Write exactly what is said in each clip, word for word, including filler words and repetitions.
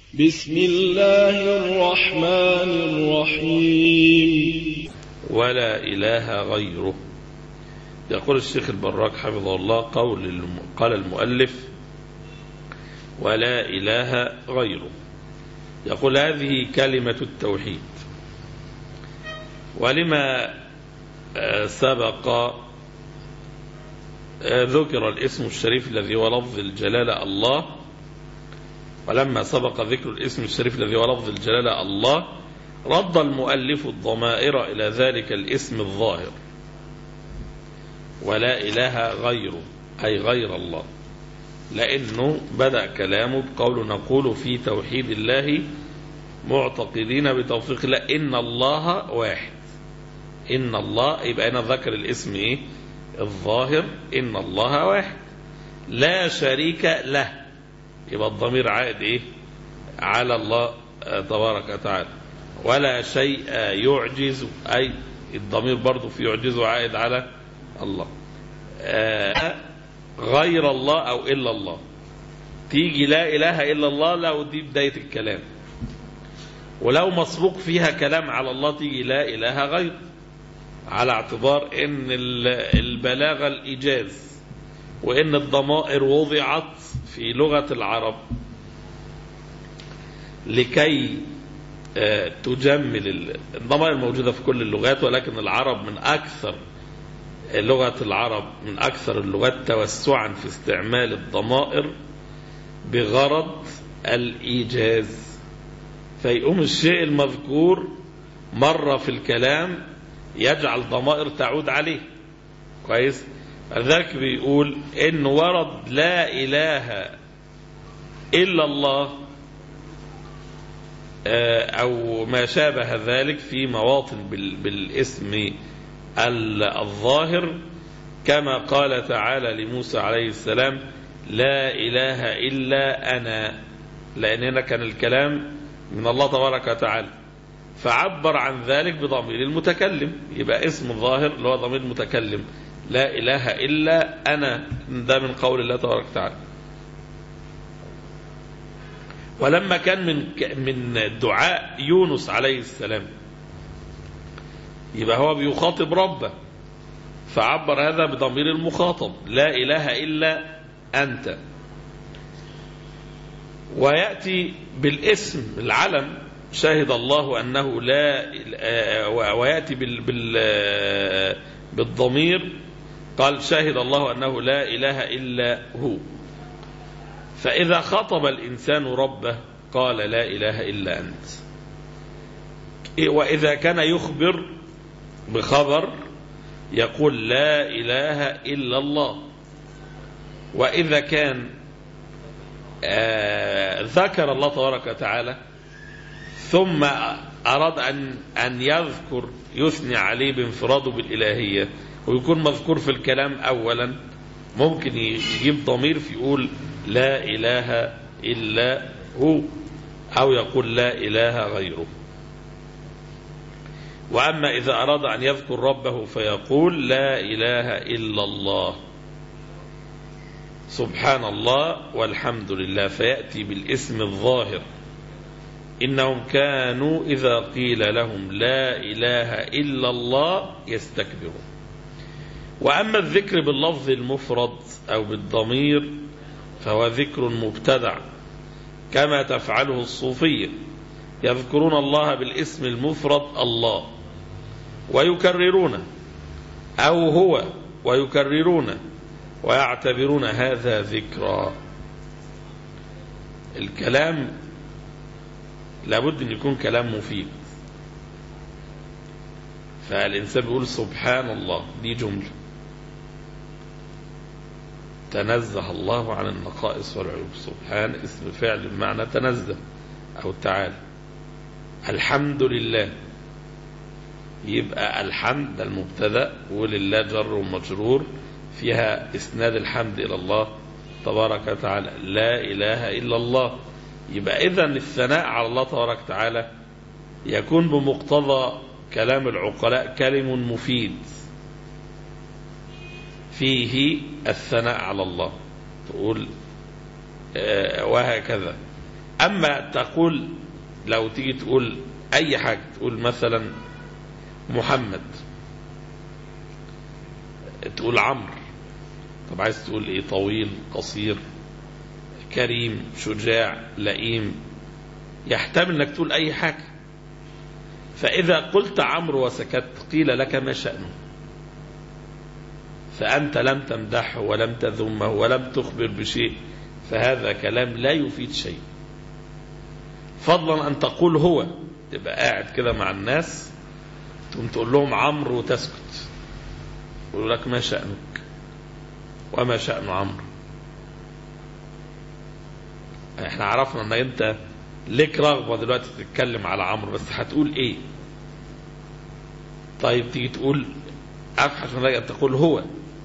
بسم الله الرحمن الرحيم. ولا إله غيره. يقول الشيخ البراك حفظه الله قول قال المؤلف ولا إله غيره. يقول هذه كلمة التوحيد، ولما سبق ذكر الاسم الشريف الذي هو لفظ الجلالة الله، ولما سبق ذكر الاسم الشريف الذي هو لفظ الجلالة الله رد المؤلف الضمائر إلى ذلك الاسم الظاهر ولا إله غيره، أي غير الله، لأنه بدأ كلامه بقول نقول في توحيد الله معتقدين بتوفيق الله إن الله واحد. إن الله يبقى أنا ذكر الاسم إيه؟ الظاهر إن الله واحد لا شريك له، يبقى الضمير عائد إيه؟ على الله تبارك وتعالى. ولا شيء يعجز، أي الضمير برضو في يعجزه عائد على الله. آه غير الله أو إلا الله، تيجي لا إله إلا الله لو دي بداية الكلام، ولو مسبوق فيها كلام على الله تيجي لا إله غير، على اعتبار ان البلاغة الإيجاز، وان الضمائر وضعت في لغة العرب لكي تجمل. الضمائر موجودة في كل اللغات، ولكن العرب من أكثر لغة العرب من أكثر اللغات توسعا في استعمال الضمائر بغرض الإيجاز، فيقوم الشيء المذكور مرة في الكلام يجعل ضمائر تعود عليه. كويس؟ لذلك بيقول إن ورد لا إله إلا الله أو ما شابه ذلك في مواطن بالاسم الظاهر، كما قال تعالى لموسى عليه السلام لا إله إلا أنا، لأن هنا كان الكلام من الله تبارك وتعالى، فعبر عن ذلك بضمير المتكلم، يبقى اسم الظاهر اللي هو ضمير المتكلم لا إله إلا أنا، ده من قول الله تبارك وتعالى. ولما كان من من دعاء يونس عليه السلام يبقى هو بيخاطب ربه، فعبر هذا بضمير المخاطب لا إله إلا أنت. ويأتي بالاسم العلم شهد الله أنه لا، ويأتي بال بال بالضمير قال شهد الله أنه لا إله إلا هو. فإذا خطب الإنسان ربه قال لا إله إلا أنت. وإذا كان يخبر بخبر يقول لا إله إلا الله. وإذا كان آه ذكر الله تبارك وتعالى ثم أراد أن أن يذكر يثني عليه بانفراده بالإلهية ويكون مذكور في الكلام أولا، ممكن يجيب ضمير فيقول لا إله إلا هو، أو يقول لا إله غيره. وأما إذا أراد أن يذكر ربه فيقول لا إله إلا الله سبحان الله والحمد لله، فيأتي بالاسم الظاهر إنهم كانوا إذا قيل لهم لا إله إلا الله يستكبرون. وأما الذكر باللفظ المفرد أو بالضمير فهو ذكر مبتدع كما تفعله الصوفية، يذكرون الله بالاسم المفرد الله ويكررونه، أو هو ويكررونه ويعتبرون هذا ذكرا. الكلام لابد أن يكون كلام مفيد، فالإنسان بيقول سبحان الله، دي جملة تنزه الله عن النقائص والعيوب، سبحان اسم فعل بمعنى تنزه أو تعالى. الحمد لله، يبقى الحمد المبتدأ ولله جر ومجرور فيها إسناد الحمد إلى الله تبارك وتعالى. لا إله إلا الله، يبقى إذن الثناء على الله تبارك وتعالى يكون بمقتضى كلام العقلاء كلم مفيد فيه الثناء على الله، تقول آه وهكذا أما تقول لو تيجي تقول أي حاجة، تقول مثلا محمد، تقول عمرو، طب عايز تقول إيه؟ طويل، قصير، كريم، شجاع، لئيم، يحتمل أنك تقول أي حاجة. فإذا قلت عمرو وسكت قيل لك ما شأنه، فأنت لم تمدحه ولم تذمه ولم تخبر بشيء، فهذا كلام لا يفيد شيء. فضلا أن تقول هو، تبقى قاعد كده مع الناس تقوم تقول لهم عمرو وتسكت، يقول لك ما شأنك وما شأن عمرو. احنا عرفنا ان انت ليك رغبة دلوقتي تتكلم على عمرو، بس هتقول ايه؟ طيب تيجي تقول افحش من رأيك تقول هو،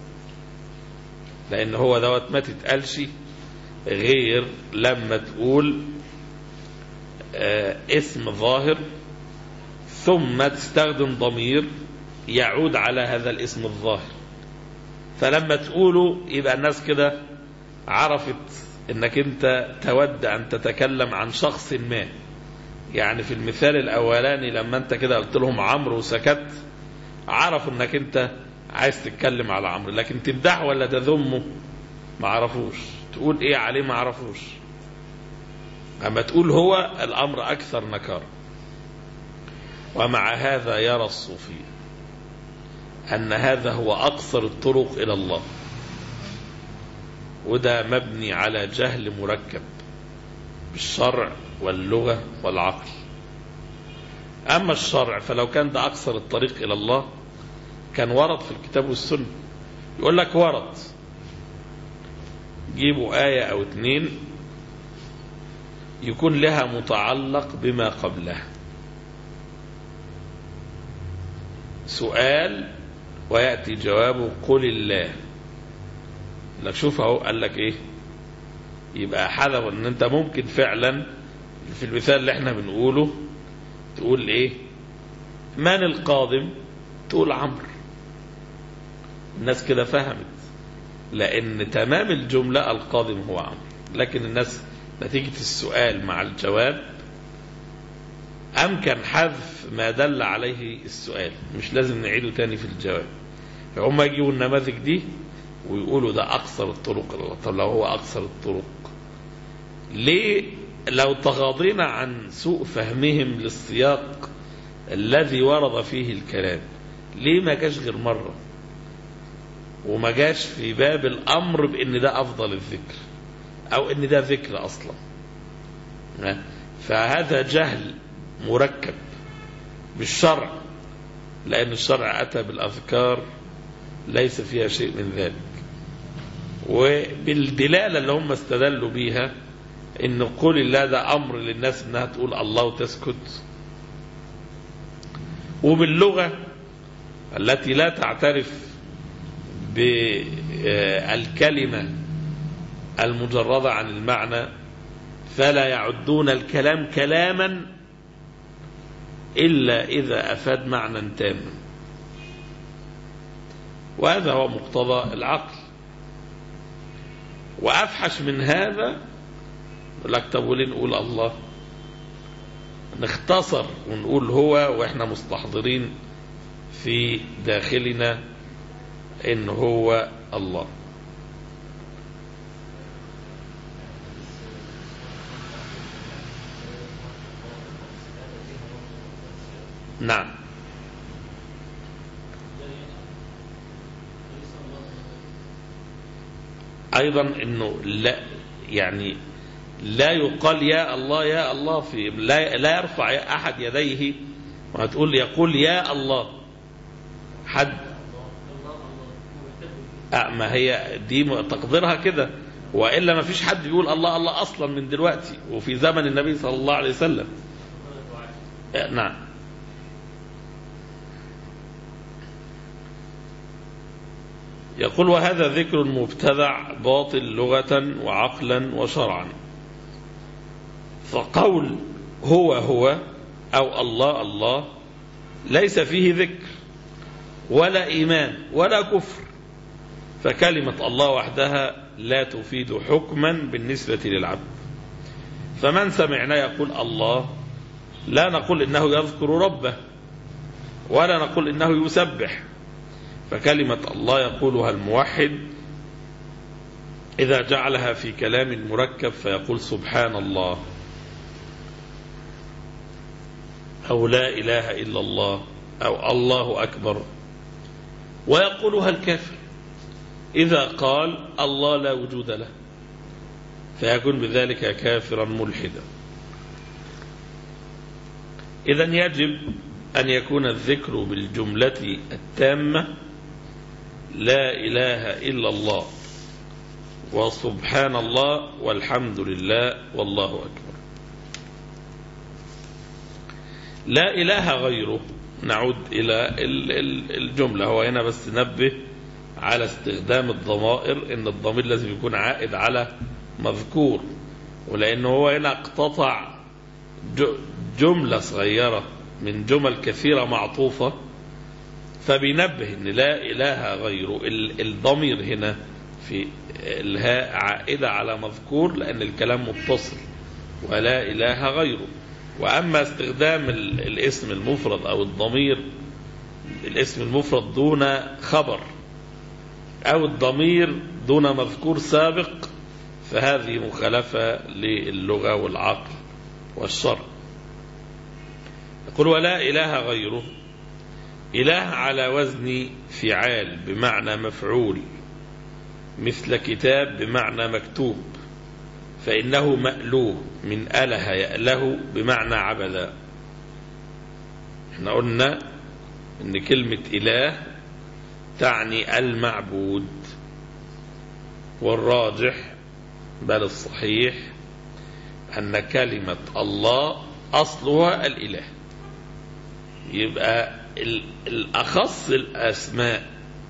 لان هو دوت ما تتقالش غير لما تقول آه اسم ظاهر ثم تستخدم ضمير يعود على هذا الاسم الظاهر. فلما تقوله يبقى الناس كده عرفت انك انت تود ان تتكلم عن شخص ما. يعني في المثال الاولاني لما انت كده قلت لهم عمرو وسكت، عرفوا انك انت عايز تتكلم على عمرو، لكن تمدحه ولا تذمه ما عرفوش، تقول ايه عليه ما عرفوش. اما تقول هو الامر اكثر نكارة. ومع هذا يرى الصوفي ان هذا هو اقصر الطرق الى الله، وده مبني على جهل مركب بالشرع واللغة والعقل. أما الشرع فلو كان ده أقصر الطريق إلى الله كان ورد في الكتاب والسنة. يقول لك ورد، جيبوا آية أو اتنين يكون لها متعلق بما قبلها، سؤال ويأتي جوابه قل الله. لك شوف اهو قال لك ايه، يبقى حذف ان انت ممكن فعلا في المثال اللي احنا بنقوله تقول ايه؟ من القادم؟ تقول عمرو. الناس كده فهمت، لان تمام الجملة القادم هو عمرو، لكن الناس نتيجة السؤال مع الجواب امكن حذف ما دل عليه السؤال، مش لازم نعيده تاني في الجواب. فهم يجيبوا النماذج دي ويقولوا ده أقصر الطرق. طب لو هو أقصر الطرق ليه؟ لو تغاضينا عن سوء فهمهم للسياق الذي ورد فيه الكلام، ليه ما جاش غير مرة وما جاش في باب الأمر بأن ده أفضل الذكر أو أن ده ذكر أصلا؟ فهذا جهل مركب بالشرع، لأن الشرع أتى بالأذكار ليس فيها شيء من ذلك، وبالدلالة اللي هم استدلوا بيها ان قول الله ده امر للناس انها تقول الله وتسكت، وباللغة التي لا تعترف بالكلمة المجردة عن المعنى، فلا يعدون الكلام كلاما إلا إذا أفاد معنى تاما، وهذا هو مقتضى العقل. وأفحش من هذا يقول لك طب وليه نقول الله؟ نختصر ونقول هو وإحنا مستحضرين في داخلنا إن هو الله. نعم، أيضا إنه لا يعني لا يقال يا الله يا الله في لا, لا يرفع أحد يديه وتقول يقول يا الله حد. أه ما هي دي تقديرها كده، وإلا ما فيش حد يقول الله الله أصلا من دلوقتي وفي زمن النبي صلى الله عليه وسلم. أه نعم. يقول وهذا ذكر مبتدع باطل لغة وعقلا وشرعا. فقول هو هو أو الله الله ليس فيه ذكر ولا إيمان ولا كفر، فكلمة الله وحدها لا تفيد حكما بالنسبة للعبد. فمن سمعنا يقول الله لا نقول إنه يذكر ربه ولا نقول إنه يسبح. فكلمة الله يقولها الموحد إذا جعلها في كلام مركب فيقول سبحان الله أو لا إله إلا الله أو الله أكبر. ويقولها الكافر إذا قال الله لا وجود له، فيكون بذلك كافرا ملحدا. إذن يجب أن يكون الذكر بالجملة التامة لا إله إلا الله وسبحان الله والحمد لله والله أكبر. لا إله غيره، نعود إلى الجملة. هو هنا بس نبه على استخدام الضمائر، إن الضمير لازم يكون عائد على مذكور، ولأنه هو هنا اقتطع جملة صغيرة من جمل كثيرة معطوفة، فبينبه إن لا إله غيره. الضمير هنا في الهاء عائدة على مذكور لأن الكلام متصل، ولا إله غيره. وأما استخدام الاسم المفرد أو الضمير، الاسم المفرد دون خبر أو الضمير دون مذكور سابق، فهذه مخالفة للغة والعقل والشرع. يقول ولا إله غيره. إله على وزن فعال بمعنى مفعول، مثل كتاب بمعنى مكتوب، فإنه مألوه من أله يأله بمعنى عبدا. احنا قلنا إن كلمة إله تعني المعبود، والراجح بل الصحيح أن كلمة الله أصلها الإله. يبقى الأخص الأسماء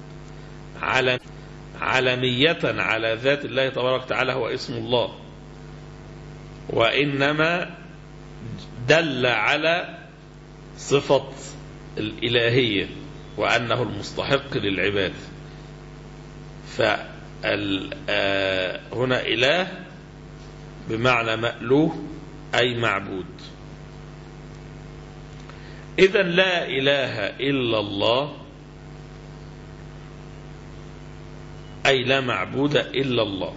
علمية على ذات الله تبارك وتعالى هو اسم الله، وإنما دل على صفة الإلهية وأنه المستحق للعباد. فهنا إله بمعنى مألوه أي معبود. إذن لا إله إلا الله أي لا معبود إلا الله،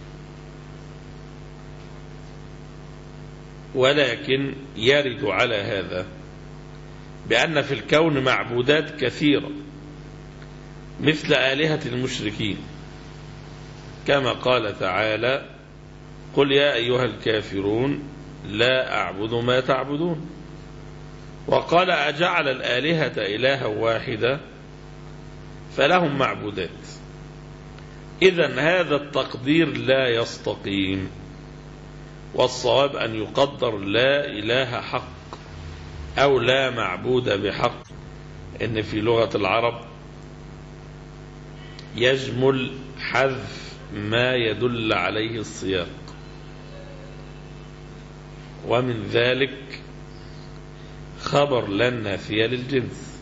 ولكن يرد على هذا بأن في الكون معبودات كثيرة مثل آلهة المشركين، كما قال تعالى قل يا أيها الكافرون لا أعبد ما تعبدون. وقال أجعل الآلهة إلها واحدة فلهم معبودات. إذن هذا التقدير لا يستقيم، والصواب أن يقدر لا إله حق أو لا معبود بحق. إن في لغة العرب يجمل حذف ما يدل عليه السياق، ومن ذلك خبر لا نافية للجنس،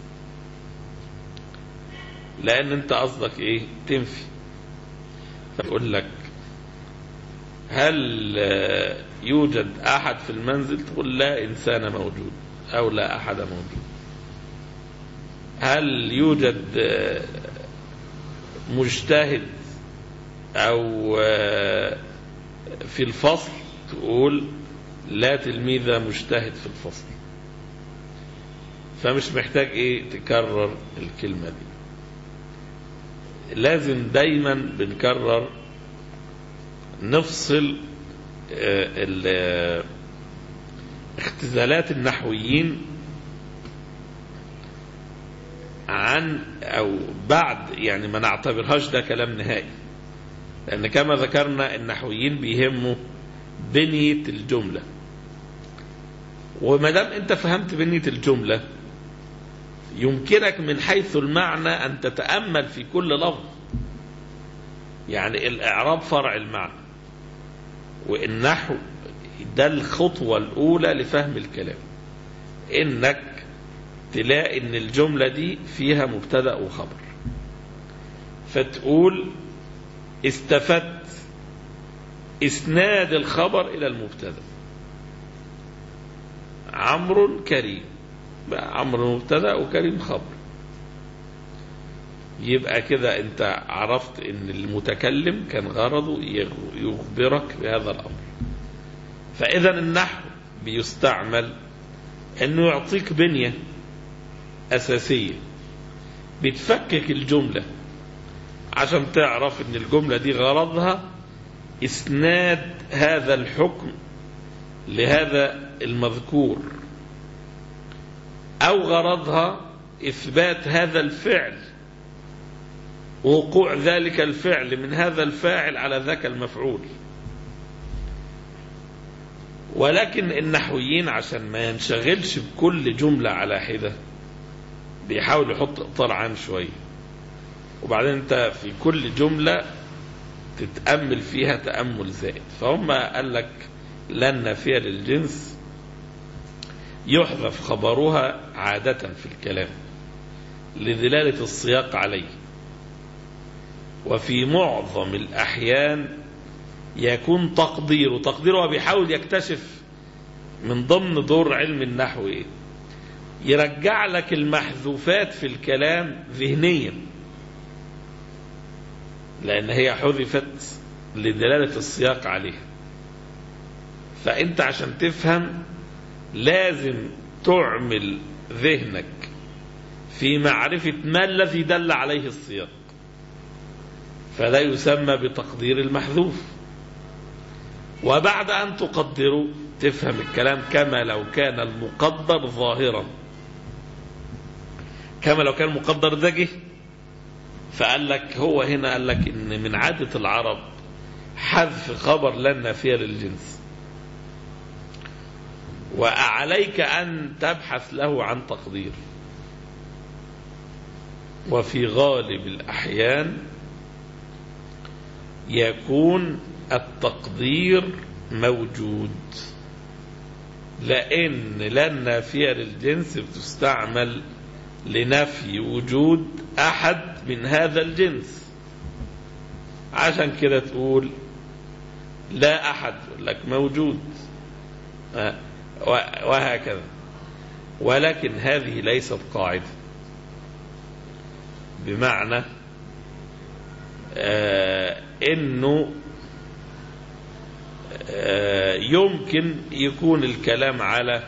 لأن أنت قصدك إيه؟ تنفي. فأقول لك هل يوجد أحد في المنزل؟ تقول لا إنسان موجود أو لا أحد موجود. هل يوجد مجتهد أو في الفصل؟ تقول لا تلميذ مجتهد في الفصل. فمش محتاج إيه تكرر الكلمة دي، لازم دايما بنكرر نفصل اختزالات النحويين عن أو بعد، يعني ما نعتبرهاش ده كلام نهائي، لأن كما ذكرنا النحويين بيهموا بنية الجملة. وما دام أنت فهمت بنية الجملة يمكنك من حيث المعنى أن تتأمل في كل لفظ. يعني الإعراب فرع المعنى، والنحو ده الخطوة الأولى لفهم الكلام، إنك تلاقي إن الجملة دي فيها مبتدأ وخبر، فتقول استفدت إسناد الخبر إلى المبتدأ، عمرو كريم، بقى عمرو مبتدأ وكريم خبر. يبقى كده انت عرفت ان المتكلم كان غرضه يخبرك بهذا الامر. فاذا النحو بيستعمل انه يعطيك بنية اساسية بتفكك الجملة عشان تعرف ان الجملة دي غرضها اسناد هذا الحكم لهذا المذكور، او غرضها اثبات هذا الفعل، وقوع ذلك الفعل من هذا الفاعل على ذاك المفعول. ولكن النحويين عشان ما ينشغلش بكل جملة على حدة بيحاول يحط اطار عام شوية، وبعدين انت في كل جملة تتأمل فيها تأمل زائد. فهم قال لك لن نافية للجنس يحذف خبرها عادة في الكلام لدلالة السياق عليه، وفي معظم الأحيان يكون تقديره تقديره بيحاول يكتشف من ضمن دور علم النحو ايه، يرجع لك المحذوفات في الكلام ذهنيا، لأن هي حذفت لدلالة السياق عليها. فأنت عشان تفهم لازم تعمل ذهنك في معرفة ما الذي دل عليه السياق، فلا يسمى بتقدير المحذوف. وبعد أن تقدره تفهم الكلام كما لو كان المقدر ظاهرا، كما لو كان المقدر ده جه. فقال لك هو هنا قال لك إن من عادة العرب حذف خبر لا نافية للجنس، وعليك أن تبحث له عن تقدير. وفي غالب الأحيان يكون التقدير موجود، لأن لا النافية للجنس بتستعمل لنفي وجود أحد من هذا الجنس. عشان كده تقول لا أحد يقول لك موجود وهكذا. ولكن هذه ليست قاعدة، بمعنى آه انه آه يمكن يكون الكلام على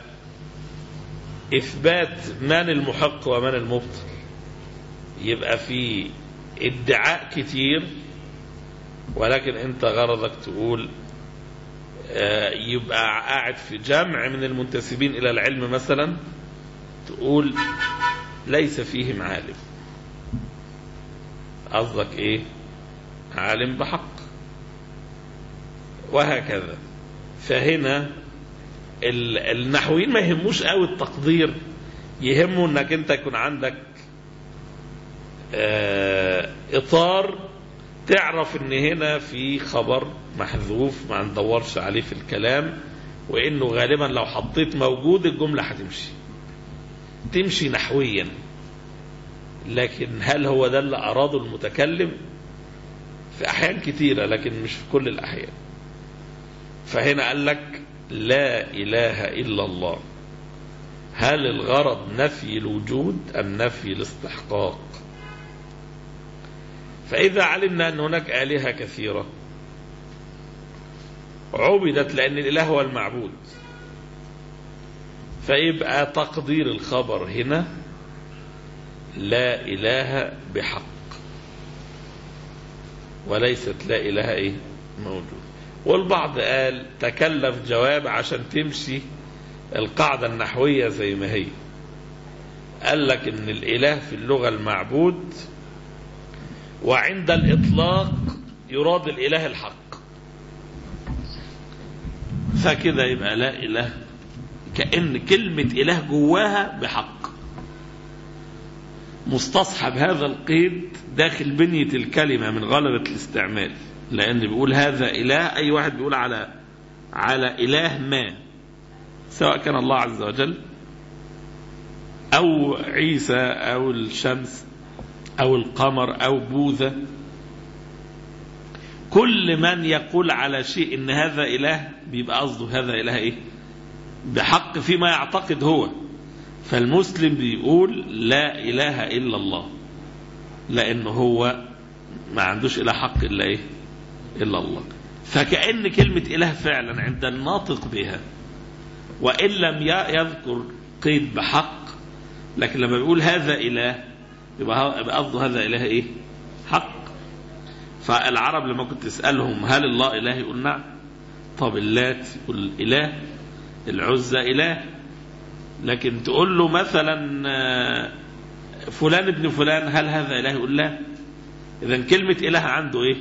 اثبات من المحق ومن المبطل، يبقى في ادعاء كتير، ولكن انت غرضك تقول آه يبقى قاعد في جمع من المنتسبين الى العلم مثلا، تقول ليس فيهم عالم. قصدك ايه؟ عالم بحق، وهكذا. فهنا النحويين ما يهموش قوي التقدير، يهمه انك انت يكون عندك اطار تعرف ان هنا في خبر محذوف ما ندورش عليه في الكلام، وانه غالبا لو حطيت موجود الجملة هتمشي تمشي نحويا. لكن هل هو ده اللي أراده المتكلم؟ في أحيان كثيرة، لكن مش في كل الأحيان. فهنا قال لك لا إله إلا الله، هل الغرض نفي الوجود أم نفي الاستحقاق؟ فإذا علمنا أن هناك آلهة كثيرة عبدت لأن الإله هو المعبود، فيبقى تقدير الخبر هنا لا إله بحق، وليست لا إله إيه موجود. والبعض قال تكلف جواب عشان تمشي القاعدة النحوية زي ما هي، قال لك إن الإله في اللغة المعبود، وعند الإطلاق يراد الإله الحق، فكده يبقى لا إله كأن كلمة إله جواها بحق، مستصحب هذا القيد داخل بنية الكلمة من غلبة الاستعمال، لأن بيقول هذا إله، أي واحد بيقول على على إله ما، سواء كان الله عز وجل أو عيسى أو الشمس أو القمر أو بوذا، كل من يقول على شيء إن هذا إله بيبقى قصده هذا إله إيه بحق فيما يعتقد هو. فالمسلم بيقول لا إله إلا الله، لأنه هو ما عندوش إله حق إلا إيه؟ إلا الله. فكأن كلمة إله فعلا عند الناطق بها، وإن لم يذكر قيد بحق، لكن لما بيقول هذا إله يبقى قصده هذا إله إيه؟ حق. فالعرب لما كنت تسألهم هل الله إله يقول نعم. طب اللات يقول إله، العزى إله، لكن تقول له مثلا فلان ابن فلان هل هذا إله يقول لا. إذن كلمة إله عنده إيه؟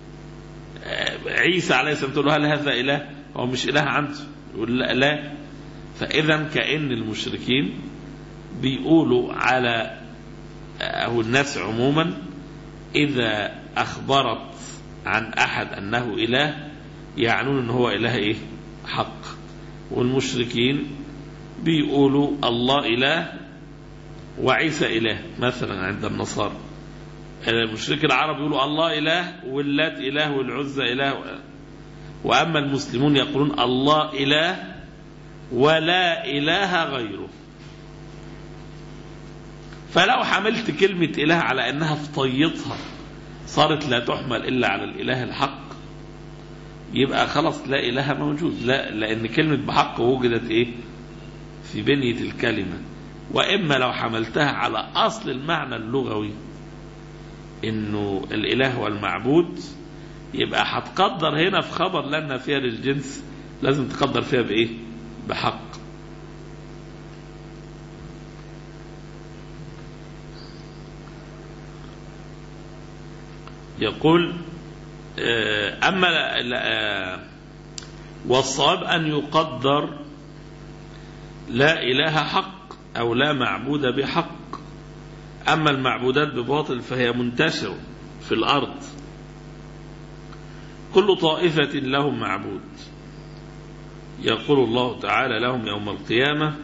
عيسى عليه السلام تقول له هل هذا إله؟ هو مش إله عنده، يقول لا, لا. فإذا كأن المشركين بيقولوا على أو الناس عموما إذا أخبرت عن أحد أنه إله يعنون أنه هو إله إيه؟ حق. والمشركين بيقولوا الله إله وعيسى إله مثلا عند النصارى. المشرك العرب يقولوا الله إله واللات إله والعزى إله. وأما المسلمون يقولون الله إله ولا إله غيره. فلو حملت كلمة إله على أنها في طيتها صارت لا تحمل إلا على الإله الحق، يبقى خلاص لا إله موجود. لا، لأن كلمة بحق وجدت إيه؟ في بنية الكلمة. وإما لو حملتها على أصل المعنى اللغوي إنه الإله والمعبود، يبقى هتقدر هنا في خبر لنا فيها للجنس لازم تقدر فيها بإيه؟ بحق. يقول أما والصواب أن يقدر لا إله حق أو لا معبود بحق. أما المعبودات بباطل فهي منتشرة في الأرض، كل طائفة لهم معبود. يقول الله تعالى لهم يوم القيامة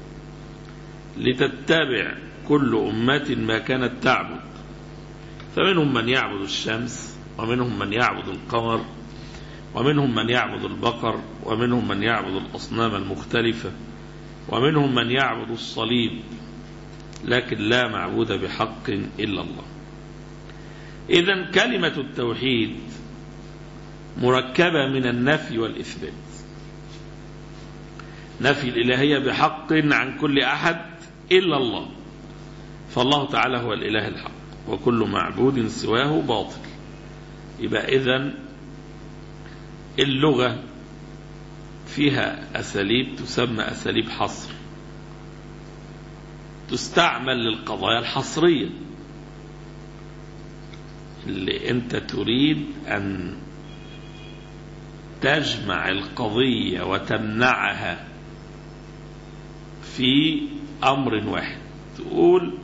لتتبع كل أمة ما كانت تعبد، فمنهم من يعبد الشمس، ومنهم من يعبد القمر، ومنهم من يعبد البقر، ومنهم من يعبد الأصنام المختلفة، ومنهم من يعبد الصليب، لكن لا معبود بحق إلا الله. إذن كلمة التوحيد مركبة من النفي والإثبات. نفي الإلهية بحق عن كل أحد إلا الله، فالله تعالى هو الإله الحق وكل معبود سواه باطل. يبقى إذن اللغة فيها أساليب تسمى أساليب حصر، تستعمل للقضايا الحصرية اللي أنت تريد أن تجمع القضية وتمنعها في أمر واحد. تقول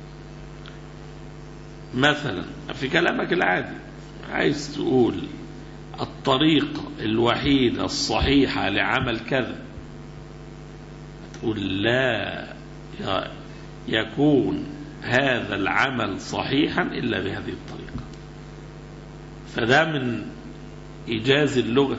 مثلا في كلامك العادي عايز تقول الطريقة الوحيدة الصحيحة لعمل كذا، تقول لا يكون هذا العمل صحيحا إلا بهذه الطريقة. فده من إيجاز اللغة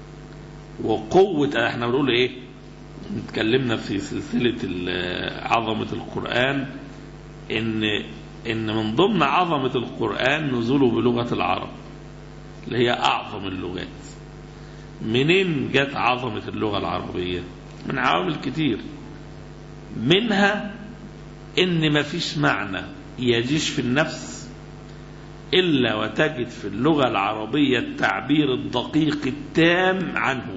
وقوة. احنا بنقول ايه؟ نتكلمنا في سلسلة عظمة القرآن ان ان من ضمن عظمة القرآن نزوله بلغة العرب اللي هي أعظم اللغات. منين جت عظمة اللغة العربية؟ من عوامل كتير، منها ان ما فيش معنى يجيش في النفس إلا وتجد في اللغة العربية التعبير الدقيق التام عنه،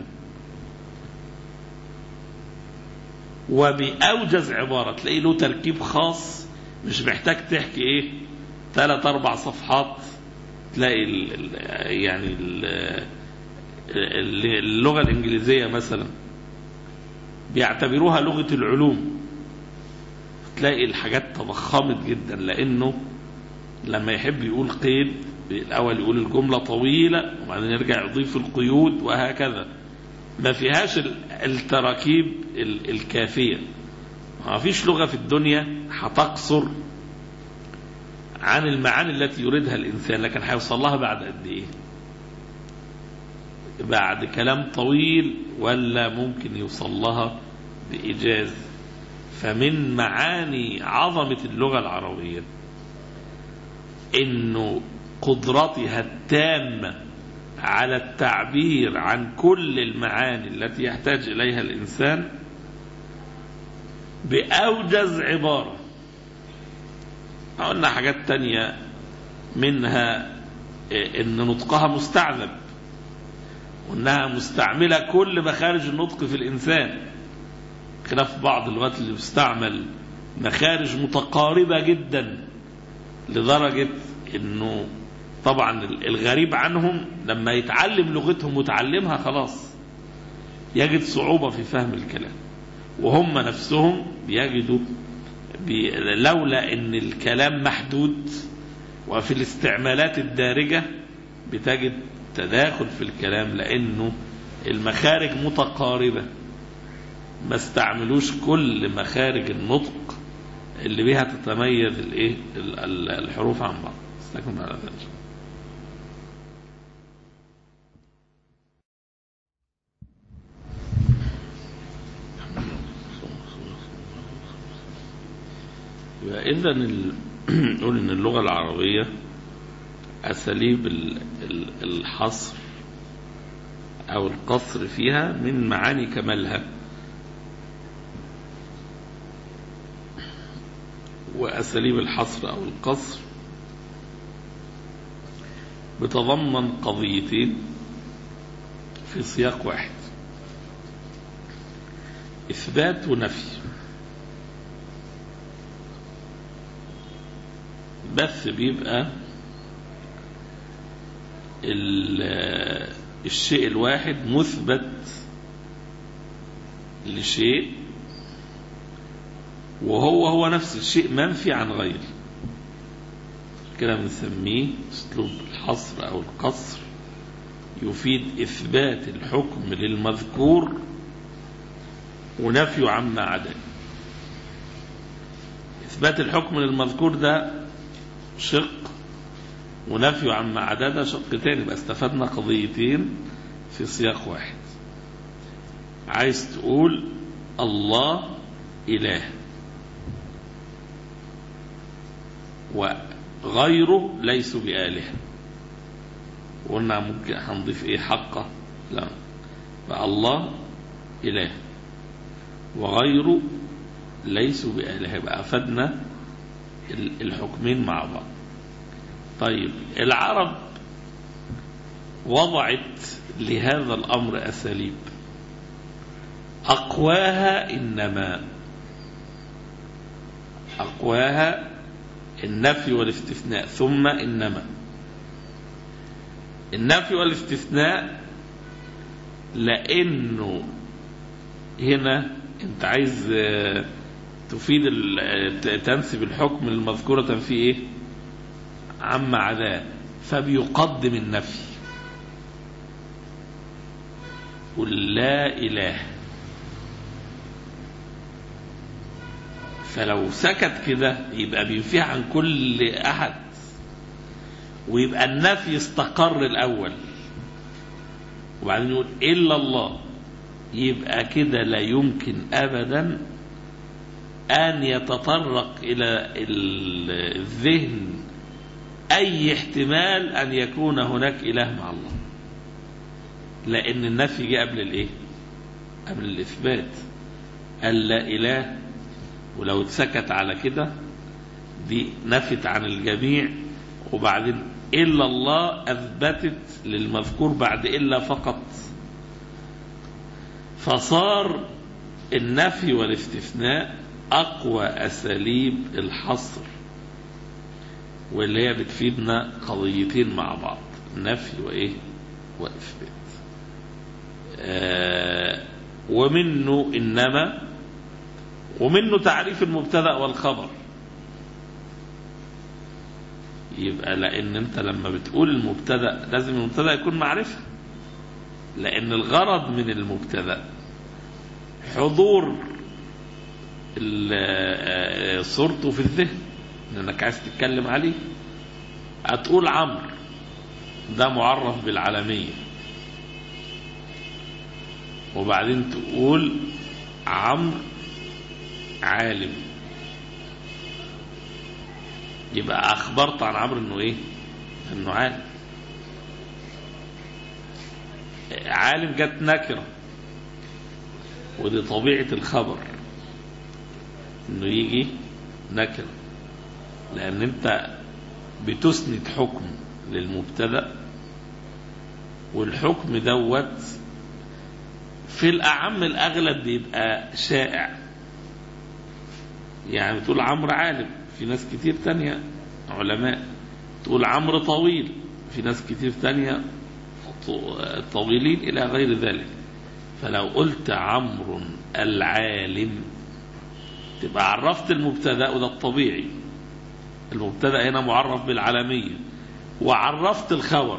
وبأوجز عبارة تلاقي له تركيب خاص مش محتاج تحكي ايه ثلاث اربع صفحات. تلاقي ال ال يعني ال اللغة الإنجليزية مثلا بيعتبروها لغة العلوم، تلاقي الحاجات تضخمت جدا، لأنه لما يحب يقول قيد الأول يقول الجملة طويلة وبعدين يرجع يضيف القيود وهكذا. ما فيهاش التراكيب الكافية. ما فيش لغة في الدنيا هتقصر عن المعاني التي يريدها الإنسان، لكن هيوصل لها بعد قد إيه؟ بعد كلام طويل، ولا ممكن يوصل لها بإيجاز. فمن معاني عظمة اللغة العربية إنه قدرتها التامة على التعبير عن كل المعاني التي يحتاج إليها الإنسان بأوجز عبارة. قلنا حاجات تانية منها إن نطقها مستعذب، وإنها مستعملة كل مخارج النطق في الإنسان، خلاف بعض اللغات اللي بتستعمل مخارج متقاربة جدا لدرجة إنه طبعا الغريب عنهم لما يتعلم لغتهم وتعلمها خلاص يجد صعوبة في فهم الكلام، وهم نفسهم بيجدوا بي لولا إن الكلام محدود وفي الاستعمالات الدارجة بتجد تداخل في الكلام، لأنه المخارج متقاربة، ما استعملوش كل مخارج النطق اللي بها تتميز الايه الحروف عن بعض. استكمل على ذلك. إذا نقول إن اللغة العربية أساليب الحصر أو القصر فيها من معاني كمالها، وأساليب الحصر أو القصر بتضمن قضيتين في سياق واحد: إثبات ونفي. بس بيبقى الشيء الواحد مثبت لشيء وهو هو نفس الشيء منفي عن غيره، كده بنسميه اسلوب الحصر او القصر، يفيد اثبات الحكم للمذكور ونفيه عما عداه. اثبات الحكم للمذكور ده شق، ونفيه عما عداه ده شق تاني. يبقى استفدنا قضيتين في سياق واحد. عايز تقول الله إله وغيره ليسوا بآلهة، وقلنا ممكن هنضيف ايه حقه؟ لا، فالله إله وغيره ليسوا بآلهة، بقى أفدنا الحكمين مع بعض. طيب العرب وضعت لهذا الأمر أساليب، أقواها إنما أقواها النفي والاستثناء، ثم إنما. النفي والاستثناء لأنه هنا أنت عايز تفيد تنسب الحكم للمذكورة تنفي إيه؟ عما عداه، فبيقدم النفي. قل لا إله، فلو سكت كده يبقى بينفي عن كل أحد، ويبقى النفي استقر الأول، وبعدين يقول إلا الله، يبقى كده لا يمكن أبدا أن يتطرق إلى الذهن أي احتمال أن يكون هناك إله مع الله، لأن النفي جاء قبل الإيه؟ قبل الإثبات. قال لا إله، ولو اتسكت على كده دي نفت عن الجميع، وبعدين إلا الله أثبتت للمذكور بعد إلا فقط، فصار النفي والاستثناء أقوى أساليب الحصر، واللي هي بتفيدنا قضيتين مع بعض: نفي وإيه؟ وإثبات. آه ومنه إنما، ومنه تعريف المبتدأ والخبر. يبقى لأن أنت لما بتقول المبتدأ لازم المبتدأ يكون معرفة، لأن الغرض من المبتدأ حضور صورته في الذهن، لأنك عايز تتكلم عليه. هتقول عمرو، ده معرف بالعالمية، وبعدين تقول عمرو عالم، يبقى أخبرت عن عمرو إنه إيه؟ إنه عالم. عالم جت نكرة، ودي طبيعة الخبر إنه يجي نكرة، لأن أنت بتسند حكم للمبتدأ، والحكم دوت في الأعم الأغلب بيبقى شائع. يعني تقول عمرو عالم، في ناس كتير تانية علماء. تقول عمرو طويل، في ناس كتير تانية طويلين إلى غير ذلك. فلو قلت عمرو العالم تبقى عرفت المبتدأ، وده الطبيعي. المبتدأ هنا معرف بالعالمية، وعرفت الخبر،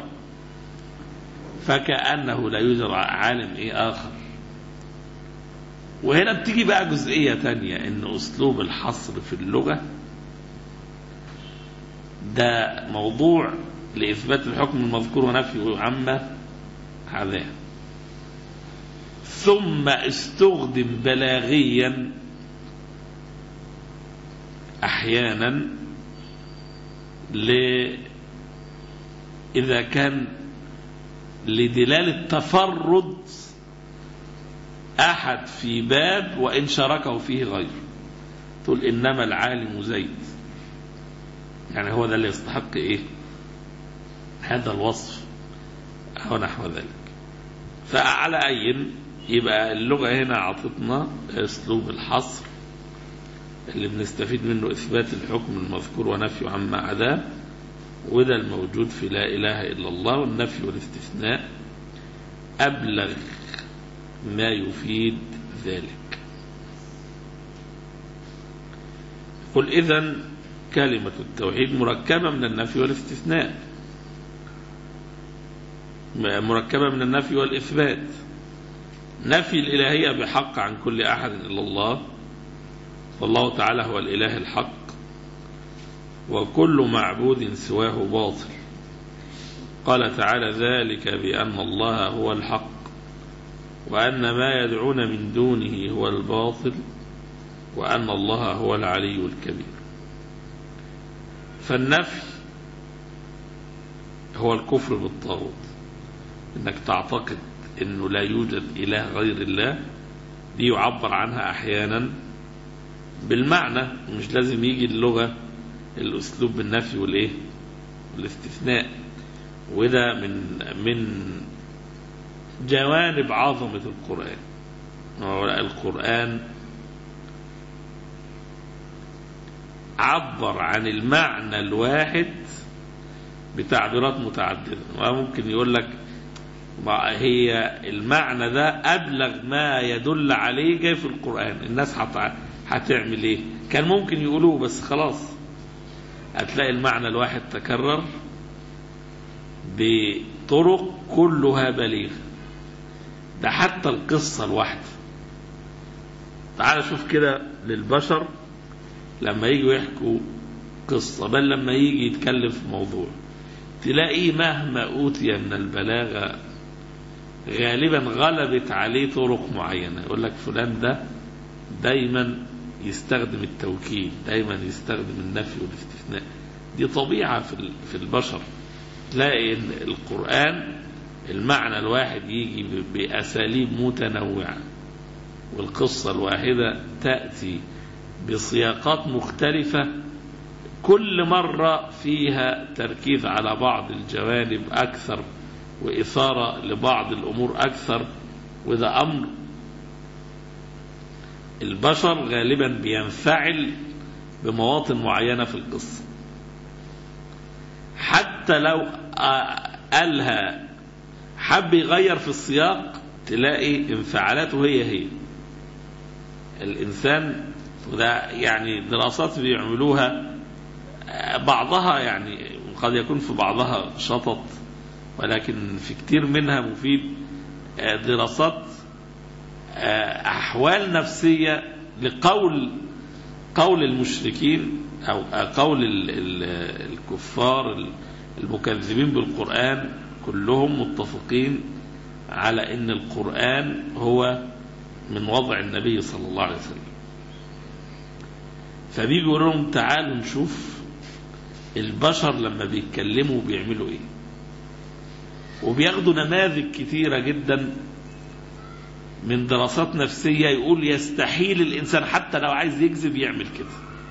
فكأنه لا يوجد عالم إيه آخر. وهنا بتيجي بقى جزئية تانية، إن أسلوب الحصر في اللغة ده موضوع لإثبات الحكم المذكور ونفيه عما عداه، ثم استخدم بلاغيا أحيانا ل إذا كان لدلالة تفرد أحد في باب وإن شاركه فيه غيره. تقول إنما العالم زيد، يعني هو ده اللي يستحق إيه؟ هذا الوصف أو نحو ذلك. فعلى أي يبقى اللغة هنا عطتنا أسلوب الحصر اللي بنستفيد منه إثبات الحكم المذكور ونفيه عما عداه، وده الموجود في لا إله إلا الله. والنفي والاستثناء أبلغ ما يفيد ذلك. قل إذن كلمة التوحيد مركبة من النفي والاستثناء، مركبة من النفي والإثبات. نفي الإلهية بحق عن كل أحد إلا الله، والله تعالى هو الإله الحق، وكل معبود سواه باطل. قال تعالى ذلك بأن الله هو الحق، وأن ما يدعون من دونه هو الباطل، وأن الله هو العلي الكبير. فالنفي هو الكفر بالطاغوت، إنك تعتقد إنه لا يوجد إله غير الله. دي يعبر عنها أحيانا بالمعنى، مش لازم يجي اللغة الأسلوب بالنفي والإيه والاستثناء. وده من من جوانب عظمة القرآن. القرآن عبر عن المعنى الواحد بتعبيرات متعددة، وممكن يقول لك ما هي المعنى ده أبلغ ما يدل عليه جاي في القرآن، الناس هتعمل إيه؟ كان ممكن يقولوه بس خلاص هتلاقي المعنى الواحد تكرر بطرق كلها بليغة. ده حتى القصة الواحدة. تعال شوف كده للبشر لما يجوا يحكوا قصة، بل لما يجي يتكلم في موضوع، تلاقيه مهما أوتي من البلاغة غالبا غلبت عليه طرق معينة. يقول لك فلان ده دايما يستخدم التوكيد، دايما يستخدم النفي والاستثناء. دي طبيعة في البشر. تلاقي ان القرآن المعنى الواحد يجي بأساليب متنوعة، والقصة الواحدة تأتي بسياقات مختلفة، كل مرة فيها تركيز على بعض الجوانب أكثر وإثارة لبعض الأمور أكثر. وده أمر البشر غالبا بينفعل بمواطن معينة في القصة، حتى لو قالها حب يغير في السياق تلاقي انفعالاته هي هي. الإنسان، وده يعني دراسات بيعملوها بعضها يعني قد يكون في بعضها شطط، ولكن في كتير منها مفيد. دراسات أحوال نفسية لقول قول المشركين أو قول الكفار المكذبين بالقرآن، كلهم متفقين على أن القرآن هو من وضع النبي صلى الله عليه وسلم. فبيجوا لهم تعالوا نشوف البشر لما بيتكلموا بيعملوا ايه، وبياخدوا نماذج كثيرة جدا من دراسات نفسية يقول يستحيل الإنسان حتى لو عايز يكذب يعمل كده.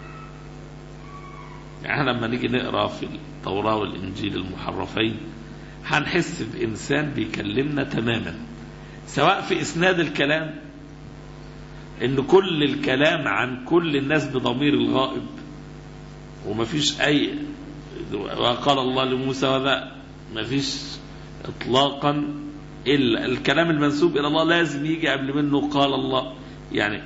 يعني لما نيجي نقرأ في التوراة والإنجيل المحرفين هنحس بإنسان بيكلمنا تماما، سواء في إسناد الكلام إن كل الكلام عن كل الناس بضمير الغائب ومفيش أي، وقال الله لموسى وذا، مفيش إطلاقا إلا الكلام المنسوب إلى الله لازم يجي قبل منه قال الله يعني.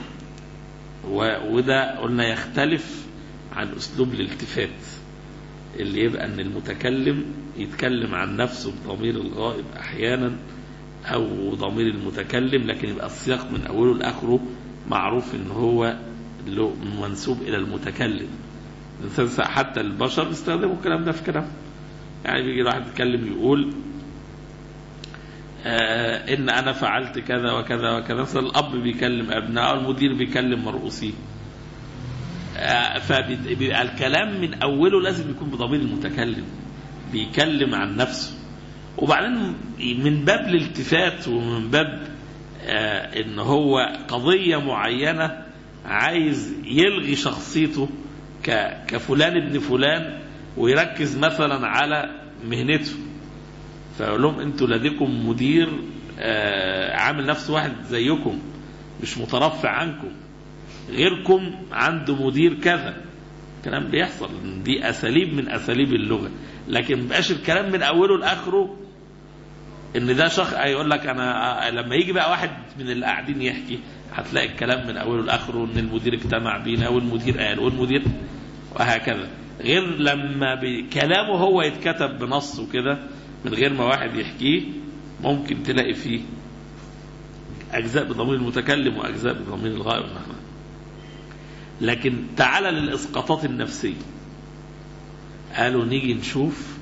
وده قلنا يختلف عن أسلوب الالتفات اللي يبقى أن المتكلم يتكلم عن نفسه بضمير الغائب أحيانا أو ضمير المتكلم، لكن يبقى السياق من أوله لآخره معروف أنه هو منسوب إلى المتكلم. حتى البشر يستخدموا الكلام ده في كلام، يعني بيجي واحد يتكلم يقول آه إن أنا فعلت كذا وكذا وكذا، مثلا الأب بيكلم أبنائه، المدير بيكلم مرؤوسيه، آه فبيبقى الكلام من أوله لازم يكون بضمير المتكلم بيكلم عن نفسه. وبعدين من باب الالتفات ومن باب آه إن هو قضية معينة عايز يلغي شخصيته كفلان ابن فلان ويركز مثلا على مهنته، فيقول لهم انتوا لديكم مدير آه عامل نفسه واحد زيكم مش مترفع عنكم، غيركم عنده مدير كذا. الكلام بيحصل، دي أساليب من أساليب اللغة، لكن مبقاش الكلام من أوله لآخره إن ده شخص يقول لك أنا. لما يجي بقى واحد من اللي قاعدين يحكي هتلاقي الكلام من أوله لآخره إن المدير اجتمع بينا والمدير قال والمدير وهكذا، غير لما كلامه هو يتكتب بنص وكده من غير ما واحد يحكيه ممكن تلاقي فيه أجزاء بضمير المتكلم وأجزاء بضمير الغائب. لكن تعالى للإسقاطات النفسية، قالوا نيجي نشوف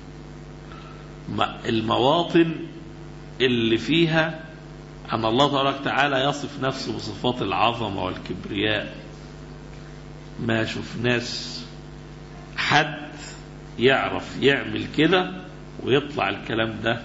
المواطن اللي فيها أن الله تبارك وتعالى يصف نفسه بصفات العظمة والكبرياء. ما شفناش حد يعرف يعمل كده ويطلع الكلام ده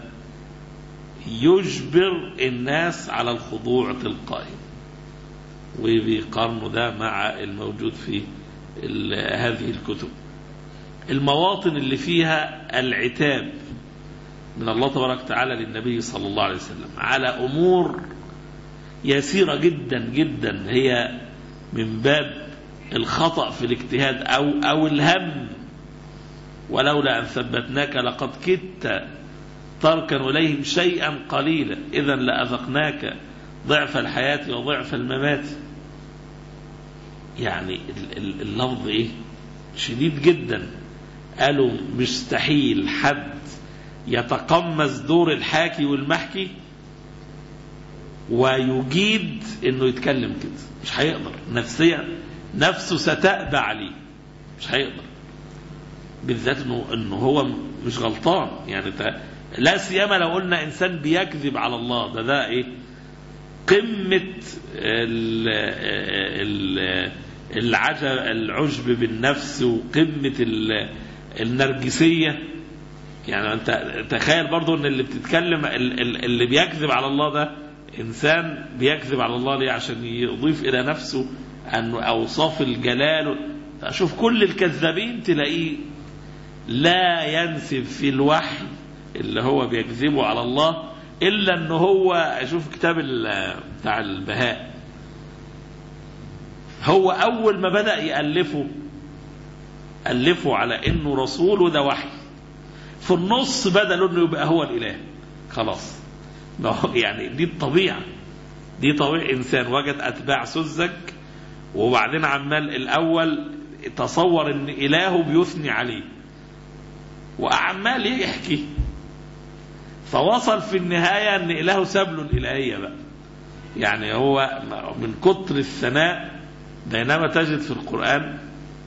يجبر الناس على الخضوع تلقائي، وبيقارنوا ده مع الموجود في هذه الكتب. المواطن اللي فيها العتاب من الله تبارك وتعالى للنبي صلى الله عليه وسلم على أمور يسيرة جدا جدا هي من باب الخطأ في الاجتهاد أو, أو الهم، ولولا أن ثبتناك لقد كدت تركن إليهم شيئا قليلا إذا لأذقناك ضعف الحياة وضعف الممات. يعني اللفظ إيه شديد جدا. قالوا مستحيل حد يتقمص دور الحاكي والمحكي ويجيد انه يتكلم كده، مش هيقدر، نفسيا نفسه ستأبى عليه، مش هيقدر، بالذات انه انه هو مش غلطان. يعني لا سيما لو قلنا انسان بيكذب على الله، ده ده ايه قمة العجب العجب بالنفس وقمة النرجسية. يعني انت تخيل برضو ان اللي بتتكلم اللي بيكذب على الله ده انسان بيكذب على الله ليه؟ عشان يضيف الى نفسه انه اوصاف الجلال. اشوف كل الكذابين تلاقيه لا ينسب في الوحي اللي هو بيكذبه على الله الا ان هو اشوف كتاب بتاع البهاء، هو اول ما بدأ يألفه ألفه على انه رسول وده وحي، في النص بدأ انه يبقى هو الاله خلاص. يعني دي الطبيعة، دي طبيعة انسان وجد اتباع سذج وبعدين عمال الاول تصور ان الهه بيثني عليه وأعمال يحكي، فوصل في النهاية ان الهه ساب له الالهية بقى. يعني هو من كتر الثناء، بينما تجد في القرآن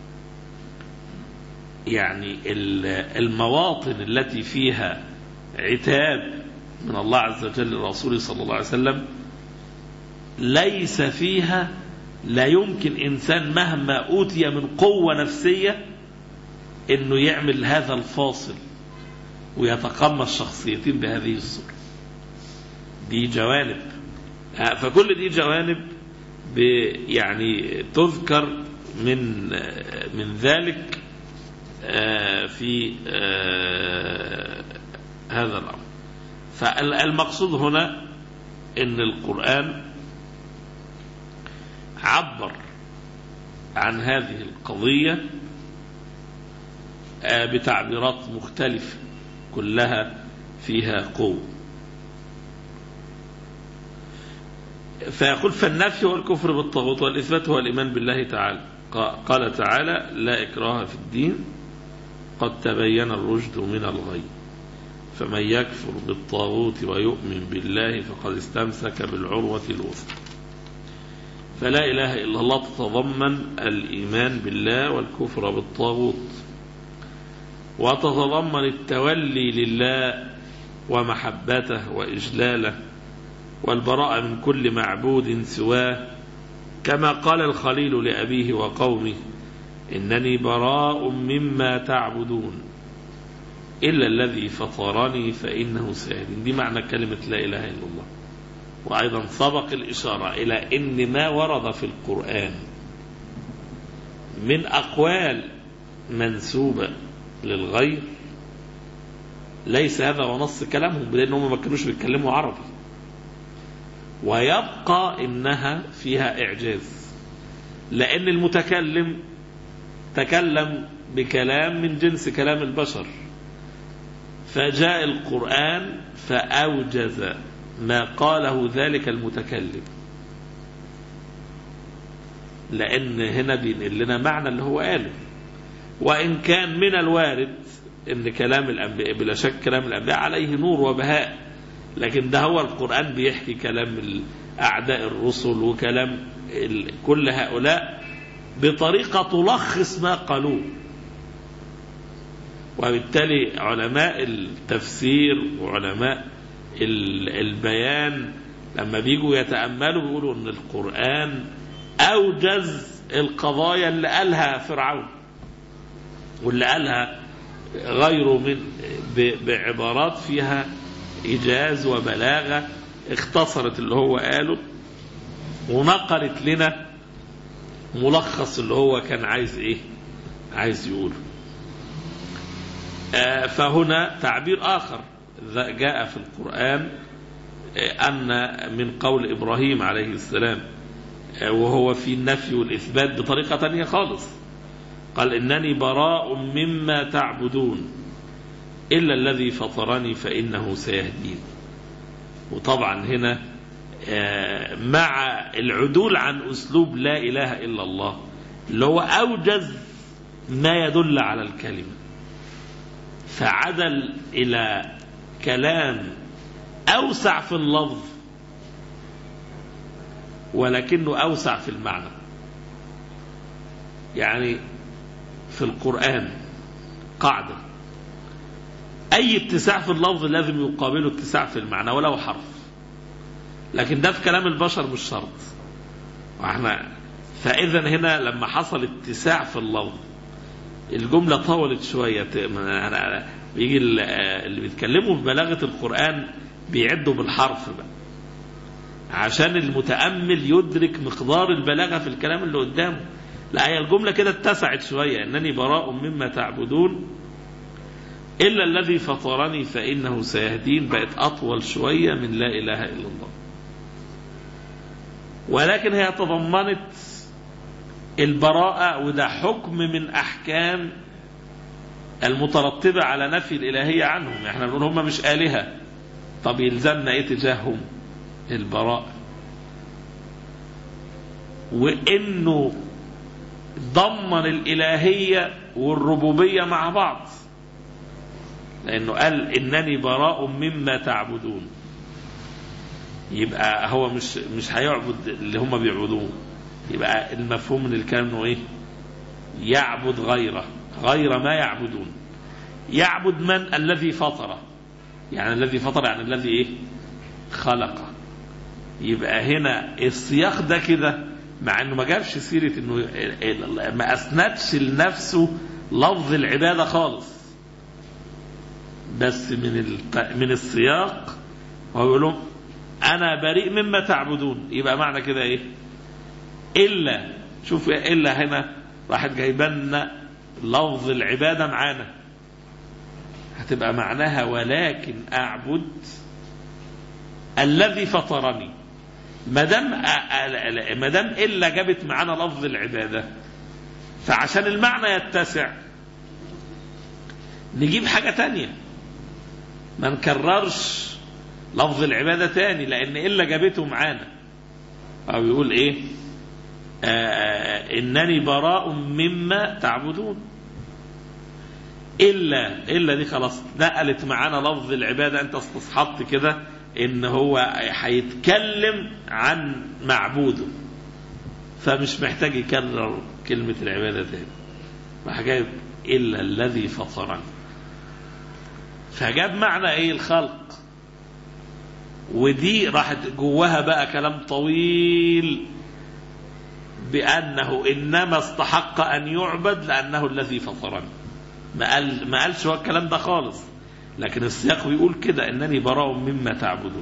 يعني المواطن التي فيها عتاب من الله عز وجل لرسوله صلى الله عليه وسلم ليس فيها، لا يمكن إنسان مهما أوتي من قوة نفسية إنه يعمل هذا الفاصل ويتقمص شخصيتين بهذه الصورة. دي جوانب، فكل دي جوانب يعني تذكر من من ذلك في هذا الأمر. فالمقصود هنا إن القرآن عبر عن هذه القضية بتعبيرات مختلفة كلها فيها قوة. فيقول فالنفي هو الكفر بالطاغوت والإثبات هو الإيمان بالله تعالى. قال تعالى لا إكراه في الدين قد تبين الرشد من الغي فمن يكفر بالطاغوت ويؤمن بالله فقد استمسك بالعروة الوثقى. فلا إله إلا الله تتضمن الإيمان بالله والكفر بالطاغوت، وتتضمن التولي لله ومحبته وإجلاله والبراءة من كل معبود سواه، كما قال الخليل لأبيه وقومه إنني براء مما تعبدون إلا الذي فطرني فإنه سيهدين. دي معنى كلمة لا إله إلا الله. وأيضا سبق الإشارة إلى إن ما ورد في القرآن من أقوال منسوبة للغير ليس هذا ونص كلامهم، لأنهم ما كانوش بيتكلموا عربي، ويبقى إنها فيها إعجاز، لأن المتكلم تكلم بكلام من جنس كلام البشر، فجاء القرآن فأوجز ما قاله ذلك المتكلم، لأن هنا بينقل لنا معنى اللي هو قاله. وإن كان من الوارد إن كلام الأنبياء بلا شك كلام الأنبياء عليه نور وبهاء، لكن ده هو القرآن بيحكي كلام أعداء الرسل وكلام كل هؤلاء بطريقة تلخص ما قالوه. وبالتالي علماء التفسير وعلماء البيان لما بيجوا يتأملوا بيقولوا ان القرآن أوجز القضايا اللي قالها فرعون واللي قالها غيره من بعبارات فيها إيجاز وبلاغة، اختصرت اللي هو قاله ونقلت لنا ملخص اللي هو كان عايز ايه عايز يقوله. آه فهنا تعبير آخر جاء في القرآن أن من قول إبراهيم عليه السلام وهو في النفي والإثبات بطريقة تانية خالص، قال إنني براء مما تعبدون إلا الذي فطرني فإنه سيهدين. وطبعا هنا مع العدول عن أسلوب لا إله إلا الله اللي هو أوجز ما يدل على الكلمة، فعدل إلى كلام أوسع في اللفظ ولكنه أوسع في المعنى. يعني في القرآن قاعدة أي اتساع في اللفظ لازم يقابله اتساع في المعنى ولو حرف، لكن ده في كلام البشر مش شرط. واحنا فإذا هنا لما حصل اتساع في اللفظ الجملة طولت شوية، بيجي اللي بيتكلموا في بلاغة القرآن بيعدوا بالحرف بقى عشان المتأمل يدرك مقدار البلاغة في الكلام اللي قدامه. لا هي الجملة كده اتسعت شوية، إنني براء مما تعبدون إلا الذي فطرني فإنه سيهدين، بقت أطول شوية من لا إله إلا الله. ولكن هي تضمنت البراءة، وده حكم من أحكام المترتبة على نفي الإلهية عنهم. احنا بنقول هم مش آلهة، طب يلزمنا ايه تجاههم؟ البراءة. وإنه ضمن الإلهية والربوبية مع بعض، لأنه قال إنني براء مما تعبدون، يبقى هو مش مش هيعبد اللي هم بيعبدوه، يبقى المفهوم من الكلام انه ايه؟ يعبد غيره غير ما يعبدون. يعبد من؟ الذي فطره، يعني الذي فطر يعني الذي ايه؟ خلقه. يبقى هنا السياق ده كده، مع انه ما جابش سيرة انه ما اسندش لنفسه لفظ العبادة خالص، بس من من السياق هو يقول لهم انا بريء مما تعبدون. يبقى معنى كده ايه؟ الا، شوف الا هنا راحت جايبنا لفظ العبادة معانا، هتبقى معناها ولكن اعبد الذي فطرني. ما دام ما دام الا جابت معانا لفظ العبادة، فعشان المعنى يتسع نجيب حاجة تانية، ما نكررش لفظ العبادة تاني، لأن إلا جابته معانا. أو يقول إيه؟ آه إنني براء مما تعبدون. إلا إلا دي خلاص نقلت معانا لفظ العبادة، أنت استصحبت كده إن هو هيتكلم عن معبوده، فمش محتاج يكرر كلمة العبادة تاني، راح جايب إلا الذي فطرني، فجاب معنى إيه؟ الخلق. ودي راحت جواها بقى كلام طويل بأنه إنما استحق أن يعبد لأنه الذي فطرني. ما قال ما قالش هو الكلام ده خالص، لكن السياق بيقول كده إنني براء مما تعبدون.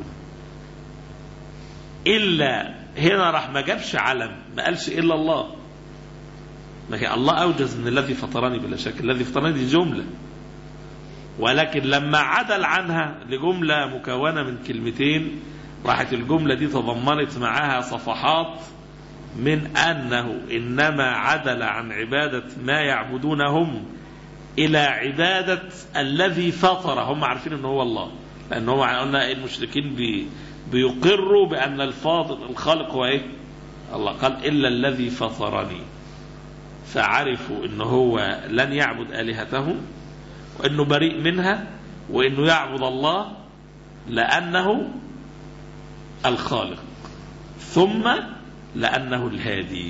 إلا هنا راح ما جابش علم، ما قالش إلا الله، ما كان الله أوجز من الذي فطرني بلا شك. الذي فطرني دي جملة، ولكن لما عدل عنها لجملة مكونة من كلمتين، راحت الجملة دي تضمنت معها صفحات من أنه إنما عدل عن عبادة ما يعبدونهم إلى عبادة الذي فطر. هم عارفين أنه هو الله، لأن هم قلنا المشركين بي بيقروا بأن الفاضل الخالق هو إيه؟ الله. قال إلا الذي فطرني، فعرفوا أنه هو لن يعبد آلهتهم، وأنه بريء منها، وأنه يعبد الله لأنه الخالق، ثم لأنه الهادي،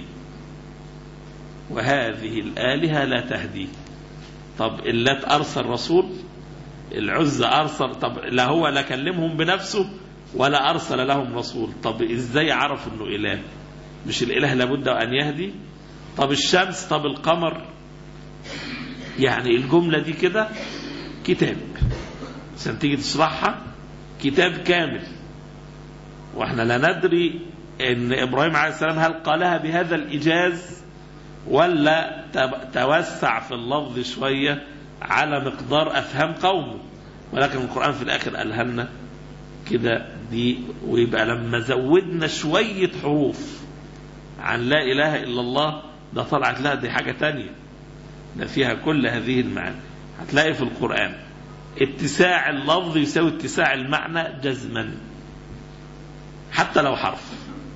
وهذه الآلهة لا تهدي. طب اللات أرسل رسول، العزى أرسل، طب لا هو لا كلمهم بنفسه ولا أرسل لهم رسول، طب إزاي عرفوا أنه إله؟ مش الإله لابد أن يهدي؟ طب الشمس، طب القمر. يعني الجملة دي كده كتاب، عشان تيجي تشرحها كتاب كامل، واحنا لا ندري ان ابراهيم عليه السلام هل قالها بهذا الإيجاز ولا توسع في اللفظ شوية على مقدار أفهام قومه، ولكن القرآن في الآخر قالها لنا كده دي. ويبقى لما زودنا شوية حروف عن لا إله إلا الله، ده طلعت لها دي حاجة تانية، ده فيها كل هذه المعاني. هتلاقي في القرآن اتساع اللفظ يساوي اتساع المعنى جزما، حتى لو حرف.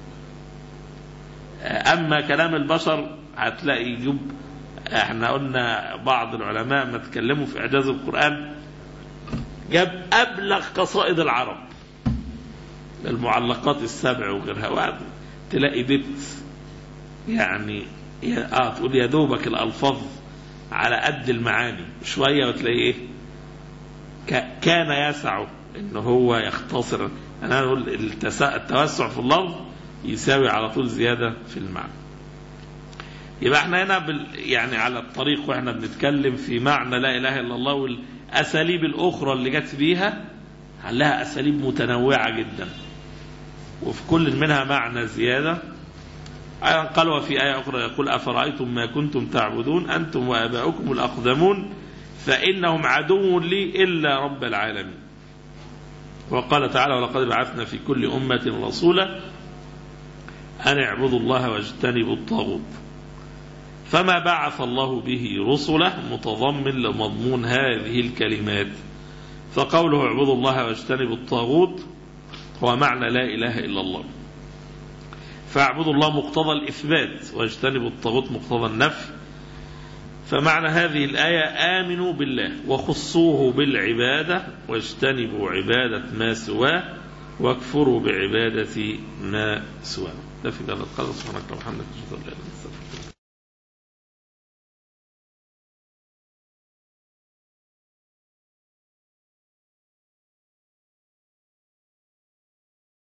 أما كلام البشر هتلاقي يجب، احنا قلنا بعض العلماء ما تكلموا في إعجاز القرآن جاب أبلغ قصائد العرب، المعلقات السبع وغيرها، واحد تلاقي بيت يعني اه تقول يا دوبك الألفاظ على قد المعاني شوية، وتلاقي ايه كان يسعه ان هو يختصر. انا اقول التوسع في اللفظ يساوي على طول زيادة في المعنى. يبقى احنا هنا بال يعني على الطريق واحنا بنتكلم في معنى لا اله الا الله، والاساليب الاخرى اللي جت بيها لها اساليب متنوعة جدا، وفي كل منها معنى زيادة. قال وفي آية أخرى يقول أفرأيتم ما كنتم تعبدون أنتم وآباؤكم الأقدمون فإنهم عدو لي إلا رب العالمين. وقال تعالى ولقد بعثنا في كل أمة رسولا أن اعبدوا الله واجتنبوا الطاغوت. فما بعث الله به رسله متضمن لمضمون هذه الكلمات، فقوله اعبدوا الله واجتنبوا الطاغوت هو معنى لا إله إلا الله. فاعبدوا الله مقتضى الإثبات، واجتنبوا الطاغوت مقتضى النفي. فمعنى هذه الآية آمنوا بالله وخصوه بالعبادة، واجتنبوا عبادة ما سواه، واكفروا بعبادة ما سواه. ده في ذلك القدر. سبحانك اللهم وبحمدك أشهد أن لا إله إلا أنت.